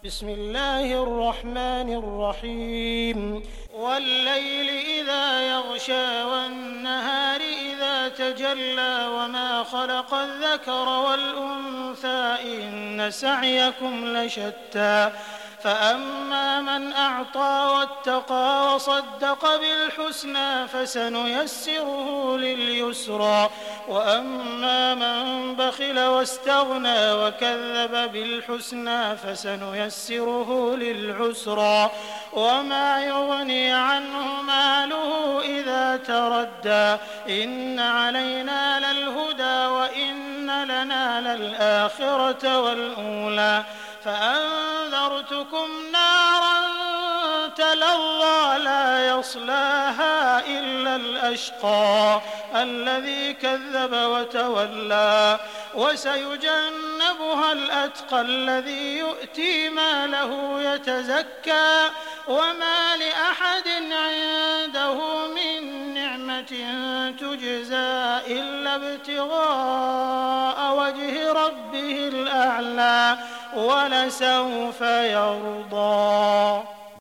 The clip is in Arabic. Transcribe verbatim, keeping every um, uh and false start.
بسم الله الرحمن الرحيم والليل إذا يغشى والنهار إذا تجلى وما خلق الذكر والأنثى إن سعيكم لشتى فأما من أعطى واتقى وصدق بالحسنى فسنيسره لليسرى وأما من بخل واستغنى وكذب بالحسنى فسنيسره للعسرى وما يغني عنه ماله إذا تردى إن علينا للهدى وإن لنا للآخرة والأولى فأنذرتكم نارا تلظى لا يصلاها إلا الأشقى الذي كذب وتولى وسيجنبها الأتقى الذي يؤتي ماله يتزكى وما لأحد عنده من نعمة تجزى إلا ابتغاء وجه ربه الأعلى ولسوف يرضى.